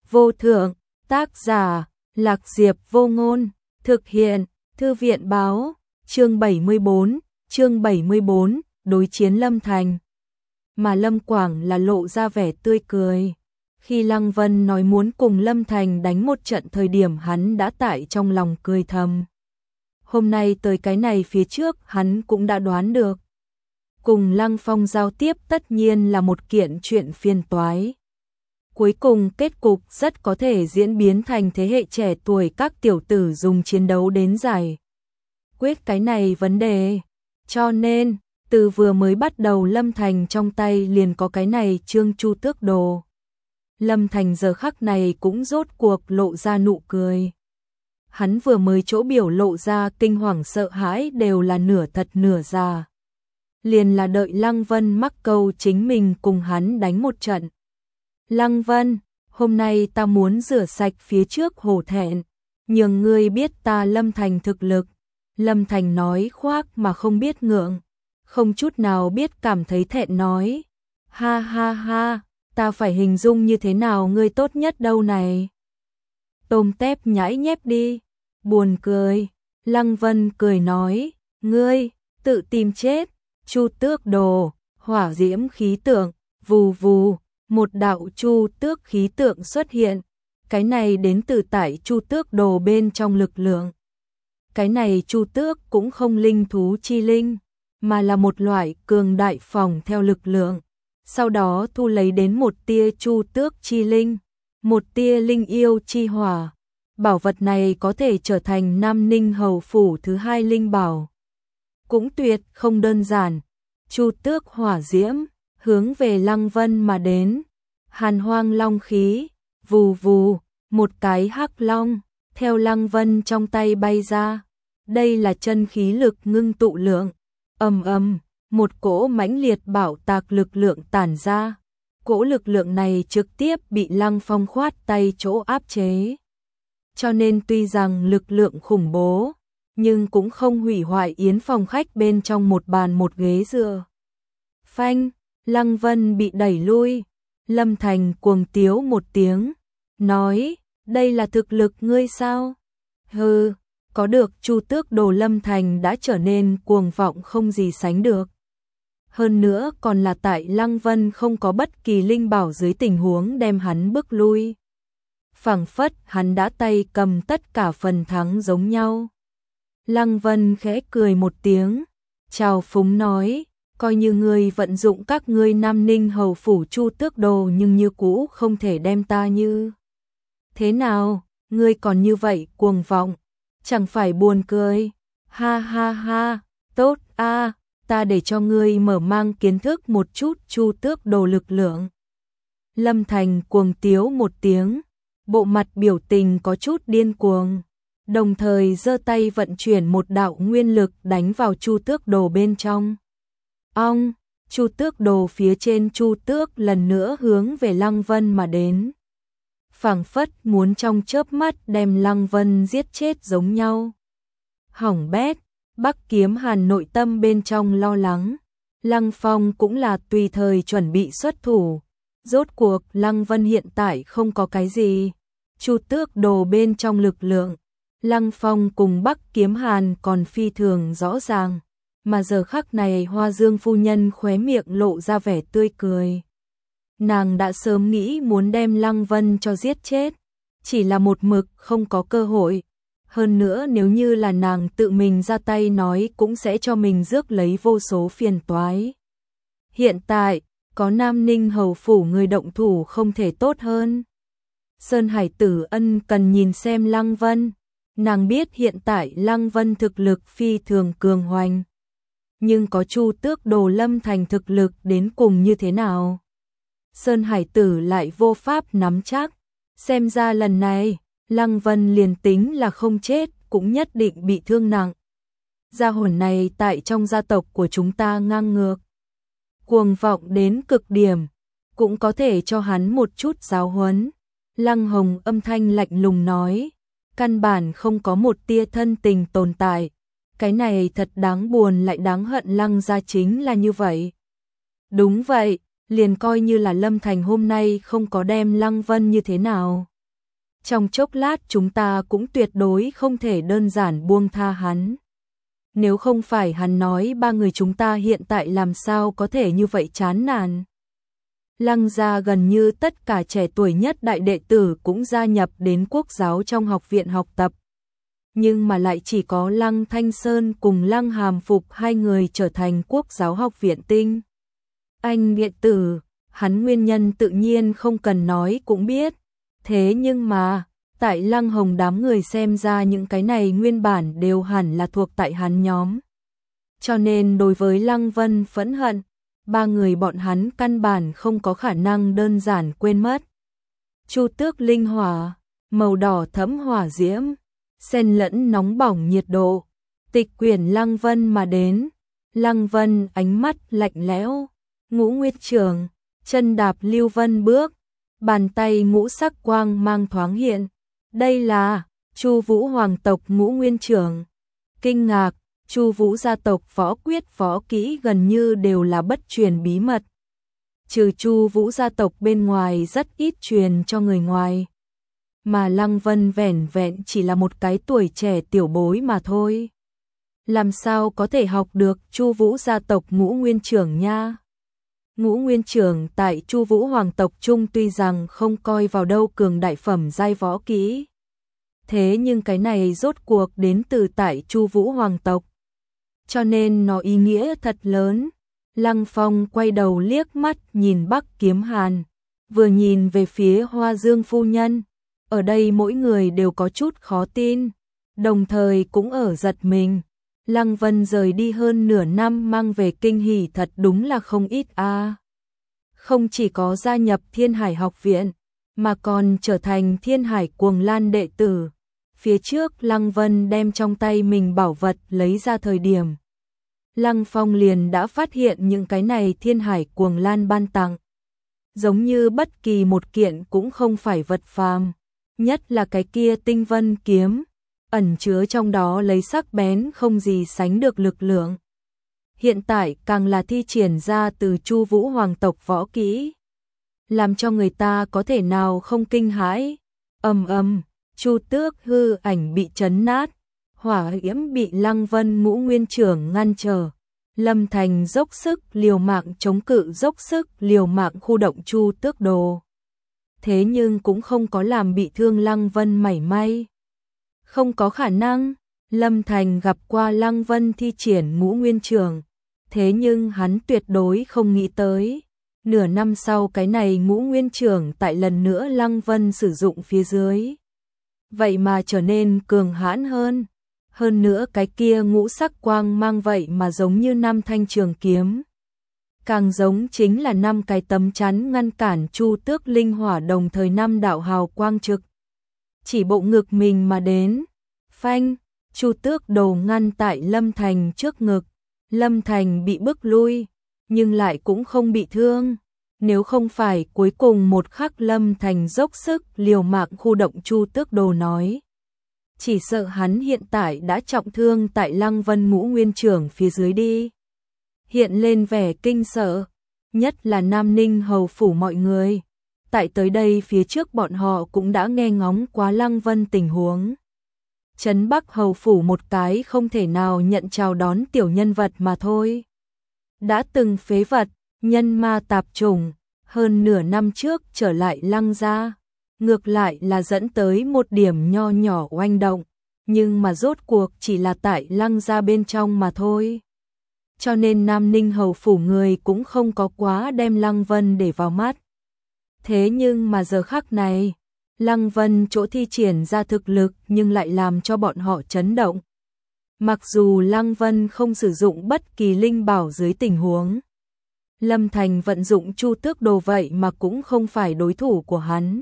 vô thượng, tác giả, Lạc Diệp Vô Ngôn, thực hiện, Thư viện báo, chương 74, đối chiến Lâm Thành. Mà Lâm Quảng là lộ ra vẻ tươi cười. Khi Lăng Vân nói muốn cùng Lâm Thành đánh một trận thời điểm hắn đã tại trong lòng cười thầm. Hôm nay tới cái này phía trước hắn cũng đã đoán được. Cùng Lăng Phong giao tiếp tất nhiên là một kiện chuyện phiền toái. Cuối cùng kết cục rất có thể diễn biến thành thế hệ trẻ tuổi các tiểu tử dùng chiến đấu đến giải quyết cái này vấn đề. Cho nên, từ vừa mới bắt đầu Lâm Thành trong tay liền có cái này chương Chu Tước Đồ. Lâm Thành giờ khắc này cũng rốt cuộc lộ ra nụ cười. Hắn vừa mới chỗ biểu lộ ra kinh hoàng sợ hãi đều là nửa thật nửa giả. Liền là đợi Lăng Vân mắc câu chính mình cùng hắn đánh một trận. Lăng Vân, hôm nay ta muốn rửa sạch phía trước hổ thẹn, nhường ngươi biết ta Lâm Thành thực lực. Lâm Thành nói khoác mà không biết ngượng, không chút nào biết cảm thấy thẹn nói. Ha ha ha, ta phải hình dung như thế nào ngươi tốt nhất đâu này. Tôm tép nhãi nhép đi, buồn cười. Lăng Vân cười nói, ngươi, tự tìm chết. Chu Tước Đồ, hỏa diễm khí tượng, vù vù, một đạo Chu Tước khí tượng xuất hiện. Cái này đến từ tại Chu Tước Đồ bên trong lực lượng. Cái này Chu Tước cũng không linh thú chi linh, mà là một loại cường đại phòng theo lực lượng. Sau đó thu lấy đến một tia Chu Tước chi linh, một tia linh yêu chi hỏa. Bảo vật này có thể trở thành Nam Ninh Hầu phủ thứ 2 linh bảo. Cũng tuyệt không đơn giản. Chu Tước hỏa diễm hướng về Lăng Vân mà đến. Hàn hoang long khí, vù vù, một cái hắc long theo Lăng Vân trong tay bay ra. Đây là chân khí lực ngưng tụ lượng. Ầm ầm, một cỗ mãnh liệt bạo tạc lực lượng tản ra. Cỗ lực lượng này trực tiếp bị Lăng Phong khoát tay chỗ áp chế. Cho nên tuy rằng lực lượng khủng bố, nhưng cũng không hủy hoại yến phòng khách bên trong một bàn một ghế dựa. Phanh, Lăng Vân bị đẩy lui. Lâm Thành cuồng tiếu một tiếng, nói, đây là thực lực ngươi sao? Hừ, có được Chu Tước Đồ Lâm Thành đã trở nên cuồng vọng không gì sánh được. Hơn nữa còn là tại Lăng Vân không có bất kỳ linh bảo dưới tình huống đem hắn bức lui. Phảng phất hắn đã tay cầm tất cả phần thắng giống nhau. Lăng Vân khẽ cười một tiếng, chào phúng nói, coi như ngươi vận dụng các ngươi Nam Ninh Hầu phủ Chu Tước Đồ nhưng như cũ không thể đem ta như. Thế nào, ngươi còn như vậy cuồng vọng, chẳng phải buồn cười. Ha ha ha, tốt a, ta để cho ngươi mở mang kiến thức một chút Chu Tước Đồ lực lượng. Lâm Thành cuồng tiếu một tiếng, bộ mặt biểu tình có chút điên cuồng, đồng thời giơ tay vận chuyển một đạo nguyên lực đánh vào Chu Tước Đồ bên trong. Ong, Chu Tước Đồ phía trên Chu Tước lần nữa hướng về Lăng Vân mà đến. Phảng phất muốn trong chớp mắt đem Lăng Vân giết chết giống nhau. Hỏng bét, Bắc Kiếm Hàn nội tâm bên trong lo lắng. Lăng Phong cũng là tùy thời chuẩn bị xuất thủ. Rốt cuộc Lăng Vân hiện tại không có cái gì. Chu Tước Đồ bên trong lực lượng. Lăng Phong cùng Bắc Kiếm Hàn còn phi thường rõ ràng. Mà giờ khắc này Hoa Dương phu nhân khóe miệng lộ ra vẻ tươi cười. Nàng đã sớm nghĩ muốn đem Lăng Vân cho giết chết, chỉ là một mực không có cơ hội. Hơn nữa nếu như là nàng tự mình ra tay nói cũng sẽ cho mình rước lấy vô số phiền toái. Hiện tại, có Nam Ninh Hầu phủ người động thủ không thể tốt hơn. Sơn Hải Tử ân cần nhìn xem Lăng Vân. Nàng biết hiện tại Lăng Vân thực lực phi thường cường hoành. Nhưng có Chu Tước Đồ Lâm Thành thực lực đến cùng như thế nào? Sơn Hải Tử lại vô pháp nắm chắc. Xem ra lần này, Lăng Vân liền tính là không chết cũng nhất định bị thương nặng. Gia hồn này tại trong gia tộc của chúng ta ngang ngược. Cuồng vọng đến cực điểm, cũng có thể cho hắn một chút giáo huấn. Lăng Hồng âm thanh lạnh lùng nói, căn bản không có một tia thân tình tồn tại. Cái này thật đáng buồn lại đáng hận, Lăng gia chính là như vậy. Đúng vậy, liền coi như là Lâm Thành hôm nay không có đem Lăng Vân như thế nào. Trong chốc lát chúng ta cũng tuyệt đối không thể đơn giản buông tha hắn. Nếu không phải hắn nói ba người chúng ta hiện tại làm sao có thể như vậy chán nản. Lăng gia gần như tất cả trẻ tuổi nhất đại đệ tử cũng gia nhập đến quốc giáo trong học viện học tập. Nhưng mà lại chỉ có Lăng Thanh Sơn cùng Lăng Hàm Phục hai người trở thành quốc giáo học viện tinh. Anh đệ tử, hắn nguyên nhân tự nhiên không cần nói cũng biết. Thế nhưng mà, tại Lăng Hồng đám người xem ra những cái này nguyên bản đều hẳn là thuộc tại hắn nhóm. Cho nên đối với Lăng Vân phẫn hận, ba người bọn hắn căn bản không có khả năng đơn giản quên mất. Chu tước linh hỏa, màu đỏ thẫm hỏa diễm, xen lẫn nóng bỏng nhiệt độ, tịch quyển Lăng Vân mà đến. Lăng Vân ánh mắt lạnh lẽo, Ngũ Nguyên Trường, chân đạp lưu vân bước, bàn tay ngũ sắc quang mang thoáng hiện. Đây là Chu Vũ hoàng tộc Ngũ Nguyên Trường. Kinh ngạc, Chu Vũ gia tộc võ quyết võ kỹ gần như đều là bất truyền bí mật. Trừ Chu Vũ gia tộc bên ngoài rất ít truyền cho người ngoài. Mà Lăng Vân vẻn vẹn chỉ là một cái tuổi trẻ tiểu bối mà thôi. Làm sao có thể học được Chu Vũ gia tộc Ngũ Nguyên Trường nha? Ngũ Nguyên Trường tại Chu Vũ hoàng tộc trung tuy rằng không coi vào đâu cường đại phẩm giai võ kỹ. Thế nhưng cái này rốt cuộc đến từ tại Chu Vũ hoàng tộc. Cho nên nó ý nghĩa thật lớn. Lăng Phong quay đầu liếc mắt nhìn Bắc Kiếm Hàn, vừa nhìn về phía Hoa Dương phu nhân. Ở đây mỗi người đều có chút khó tin, đồng thời cũng ở giật mình. Lăng Vân rời đi hơn nửa năm mang về kinh hỉ thật đúng là không ít a. Không chỉ có gia nhập Thiên Hải học viện, mà còn trở thành Thiên Hải Cuồng Lan đệ tử. Phía trước Lăng Vân đem trong tay mình bảo vật lấy ra thời điểm, Lăng Phong liền đã phát hiện những cái này Thiên Hải Cuồng Lan ban tặng. Giống như bất kỳ một kiện cũng không phải vật phàm, nhất là cái kia Tinh Vân kiếm, ẩn chứa trong đó lấy sắc bén không gì sánh được lực lượng. Hiện tại càng là thi triển ra từ Chu Vũ hoàng tộc võ kỹ, làm cho người ta có thể nào không kinh hãi. Ầm ầm, Chu Tước hư ảnh bị chấn nát, hỏa diễm bị Lăng Vân Ngũ Nguyên Trường ngăn trở. Lâm Thành dốc sức liều mạng chống cự, dốc sức liều mạng khu động Chu Tước đồ. Thế nhưng cũng không có làm bị thương Lăng Vân mảy may. Không có khả năng, Lâm Thành gặp qua Lăng Vân thi triển Ngũ Nguyên Trường, thế nhưng hắn tuyệt đối không nghĩ tới. Nửa năm sau cái này Ngũ Nguyên Trường tại lần nữa Lăng Vân sử dụng phía dưới, vậy mà trở nên cường hãn hơn. Hơn nữa cái kia ngũ sắc quang mang vậy mà giống như 5 thanh trường kiếm. Càng giống chính là 5 cái tấm chắn ngăn cản Chu Tước linh hỏa đồng thời 5 đạo hào quang trực. Chỉ bộ ngực mình mà đến. Phanh, Chu Tước đồ ngăn tại Lâm Thành trước ngực. Lâm Thành bị bức lui, nhưng lại cũng không bị thương. Nếu không phải cuối cùng một khắc Lâm Thành dốc sức liều mạng khu động Chu Tước đồ nói, chỉ sợ hắn hiện tại đã trọng thương tại Lăng Vân Ngũ Nguyên Trường phía dưới đi. Hiện lên vẻ kinh sợ, nhất là Nam Ninh hầu phủ mọi người. Tại tới đây phía trước bọn họ cũng đã nghe ngóng quá Lăng Vân tình huống. Trấn Bắc hầu phủ một cái không thể nào nhận chào đón tiểu nhân vật mà thôi. Đã từng phế vật, nhân ma tạp chủng, hơn nửa năm trước trở lại Lăng gia. Ngược lại là dẫn tới một điểm nho nhỏ oanh động, nhưng mà rốt cuộc chỉ là tại Lăng gia bên trong mà thôi. Cho nên Nam Ninh hầu phủ người cũng không có quá đem Lăng Vân để vào mắt. Thế nhưng mà giờ khắc này, Lăng Vân chỗ thi triển ra thực lực nhưng lại làm cho bọn họ chấn động. Mặc dù Lăng Vân không sử dụng bất kỳ linh bảo dưới tình huống, Lâm Thành vận dụng Chu Tước đồ vậy mà cũng không phải đối thủ của hắn.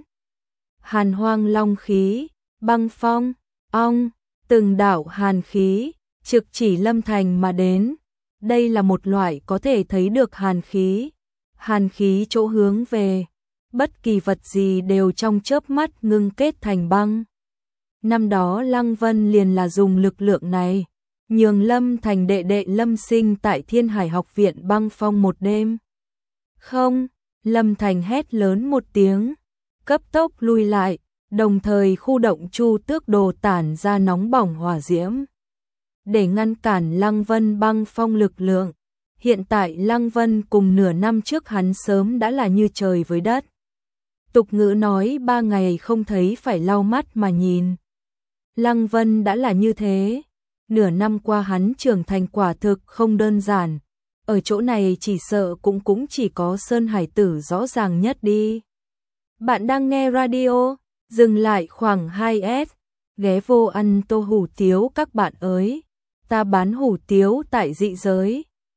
Hàn hoang long khí, băng phong, ong, từng đạo hàn khí, trực chỉ Lâm Thành mà đến. Đây là một loại có thể thấy được hàn khí. Hàn khí chỗ hướng về, bất kỳ vật gì đều trong chớp mắt ngưng kết thành băng. Năm đó Lăng Vân liền là dùng lực lượng này, nhường Lâm Thành đệ đệ Lâm Sinh tại Thiên Hải học viện băng phong một đêm. Không, Lâm Thành hét lớn một tiếng, cấp tốc lui lại, Đồng thời khu động Chu Tước Đồ tản ra nóng bỏng hỏa diễm để ngăn cản Lăng Vân băng phong lực lượng. Hiện tại Lăng Vân cùng nửa năm trước hắn sớm đã là như trời với đất. Tục ngữ nói 3 ngày không thấy phải lau mắt mà nhìn. Lăng Vân đã là như thế. Nửa năm qua hắn trưởng thành quả thực không đơn giản. Ở chỗ này chỉ sợ cũng chỉ có Sơn Hải Tử rõ ràng nhất đi. Bạn đang nghe radio, dừng lại khoảng 2S, ghé vô ăn tô hủ tiếu các bạn ơi. Ta bán hủ tiếu tại Dị Giới.